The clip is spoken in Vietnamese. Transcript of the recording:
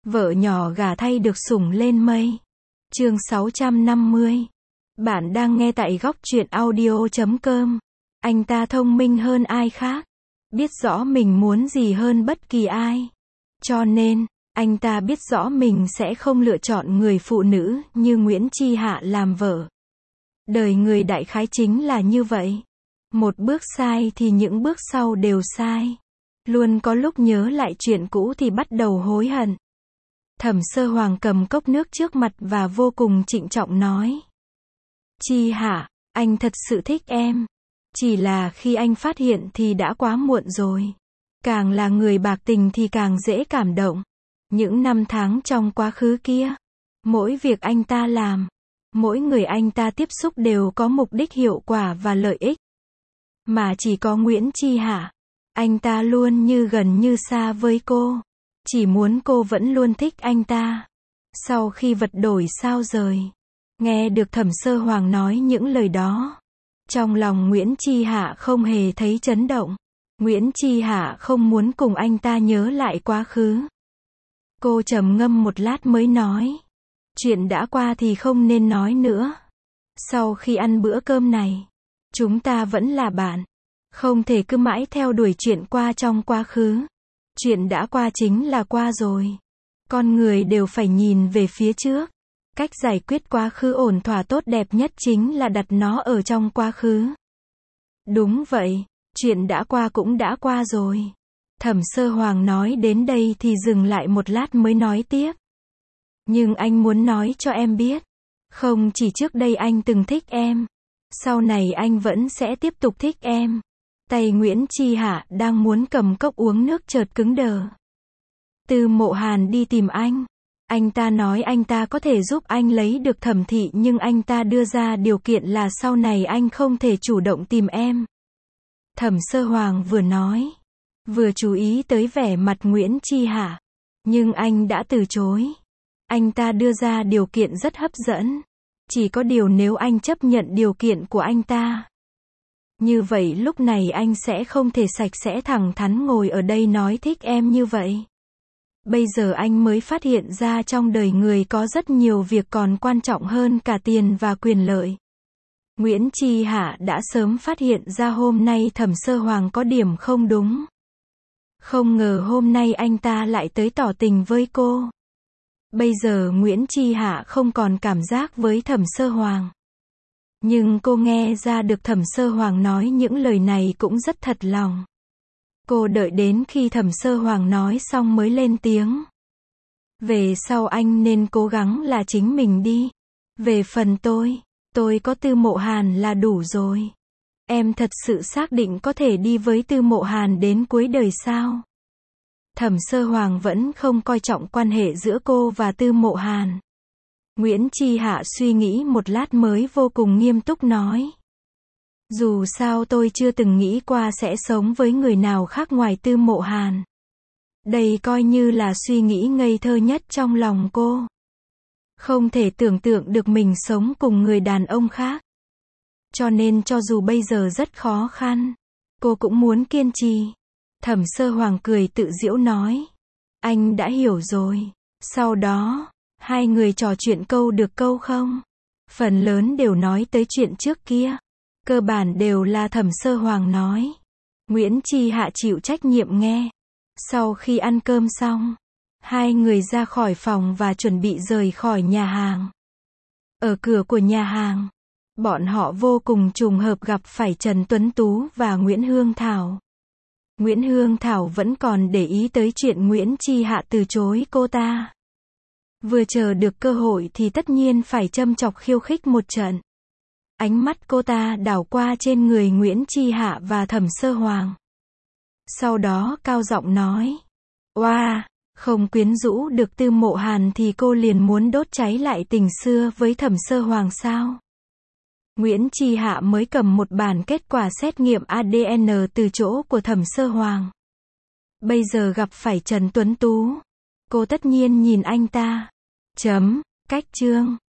Vợ nhỏ gả thay được sủng lên mây. Chương 650. Bạn đang nghe tại góc truyện audio.com. Anh ta thông minh hơn ai khác, biết rõ mình muốn gì hơn bất kỳ ai. Cho nên, anh ta biết rõ mình sẽ không lựa chọn người phụ nữ như Nguyễn Chi Hạ làm vợ. Đời người đại khái chính là như vậy. Một bước sai thì những bước sau đều sai. Luôn có lúc nhớ lại chuyện cũ thì bắt đầu hối hận. Thẩm Sơ Hoàng cầm cốc nước trước mặt và vô cùng trịnh trọng nói. Chi Hạ, anh thật sự thích em. Chỉ là khi anh phát hiện thì đã quá muộn rồi. Càng là người bạc tình thì càng dễ cảm động. Những năm tháng trong quá khứ kia, mỗi việc anh ta làm, mỗi người anh ta tiếp xúc đều có mục đích hiệu quả và lợi ích. Mà chỉ có Nguyễn Chi Hạ, anh ta luôn như gần như xa với cô. Chỉ muốn cô vẫn luôn thích anh ta. Sau khi vật đổi sao rời, nghe được Thẩm Sơ Hoàng nói những lời đó, trong lòng Nguyễn Chi Hạ không hề thấy chấn động. Nguyễn Chi Hạ không muốn cùng anh ta nhớ lại quá khứ. Cô trầm ngâm một lát mới nói. Chuyện đã qua thì không nên nói nữa. Sau khi ăn bữa cơm này, chúng ta vẫn là bạn. Không thể cứ mãi theo đuổi chuyện qua trong quá khứ. Chuyện đã qua chính là qua rồi. Con người đều phải nhìn về phía trước. Cách giải quyết quá khứ ổn thỏa tốt đẹp nhất chính là đặt nó ở trong quá khứ. Đúng vậy, chuyện đã qua cũng đã qua rồi. Thẩm Sơ Hoàng nói đến đây thì dừng lại một lát mới nói tiếp. Nhưng anh muốn nói cho em biết, không chỉ trước đây anh từng thích em, sau này anh vẫn sẽ tiếp tục thích em. Tay Nguyễn Chi Hạ đang muốn cầm cốc uống nước chợt cứng đờ. Tư Mộ Hàn đi tìm anh. Anh ta nói anh ta có thể giúp anh lấy được Thẩm thị nhưng anh ta đưa ra điều kiện là sau này anh không thể chủ động tìm em. Thẩm Sơ Hoàng vừa nói, vừa chú ý tới vẻ mặt Nguyễn Chi Hạ. Nhưng anh đã từ chối. Anh ta đưa ra điều kiện rất hấp dẫn. Chỉ có điều nếu anh chấp nhận điều kiện của anh ta, như vậy lúc này anh sẽ không thể sạch sẽ thẳng thắn ngồi ở đây nói thích em như vậy. Bây giờ anh mới phát hiện ra trong đời người có rất nhiều việc còn quan trọng hơn cả tiền và quyền lợi. Nguyễn Chi Hạ đã sớm phát hiện ra hôm nay Thẩm Sơ Hoàng có điểm không đúng. Không ngờ hôm nay anh ta lại tới tỏ tình với cô. Bây giờ Nguyễn Chi Hạ không còn cảm giác với Thẩm Sơ Hoàng. Nhưng cô nghe ra được Thẩm Sơ Hoàng nói những lời này cũng rất thật lòng. Cô đợi đến khi Thẩm Sơ Hoàng nói xong mới lên tiếng. Về sau anh nên cố gắng là chính mình đi. Về phần tôi có Tư Mộ Hàn là đủ rồi. Em thật sự xác định có thể đi với Tư Mộ Hàn đến cuối đời sao? Thẩm Sơ Hoàng vẫn không coi trọng quan hệ giữa cô và Tư Mộ Hàn. Nguyễn Chi Hạ suy nghĩ một lát mới vô cùng nghiêm túc nói. Dù sao tôi chưa từng nghĩ qua sẽ sống với người nào khác ngoài Tư Mộ Hàn. Đây coi như là suy nghĩ ngây thơ nhất trong lòng cô. Không thể tưởng tượng được mình sống cùng người đàn ông khác. Cho nên cho dù bây giờ rất khó khăn, cô cũng muốn kiên trì. Thẩm Sơ Hoàng cười tự giễu nói. Anh đã hiểu rồi. Sau đó, hai người trò chuyện câu được câu không. Phần lớn đều nói tới chuyện trước kia. Cơ bản đều là Thẩm Sơ Hoàng nói. Nguyễn Chi Hạ chịu trách nhiệm nghe. Sau khi ăn cơm xong, hai người ra khỏi phòng và chuẩn bị rời khỏi nhà hàng. Ở cửa của nhà hàng, bọn họ vô cùng trùng hợp gặp phải Trần Tuấn Tú và Nguyễn Hương Thảo. Nguyễn Hương Thảo vẫn còn để ý tới chuyện Nguyễn Chi Hạ từ chối cô ta. Vừa chờ được cơ hội thì tất nhiên phải châm chọc khiêu khích một trận. Ánh mắt cô ta đảo qua trên người Nguyễn Chi Hạ và Thẩm Sơ Hoàng. Sau đó cao giọng nói. Oa, không quyến rũ được Tư Mộ Hàn thì cô liền muốn đốt cháy lại tình xưa với Thẩm Sơ Hoàng sao? Nguyễn Chi Hạ mới cầm một bản kết quả xét nghiệm ADN từ chỗ của Thẩm Sơ Hoàng. Bây giờ gặp phải Trần Tuấn Tú. Cô tất nhiên nhìn anh ta. Cách chương.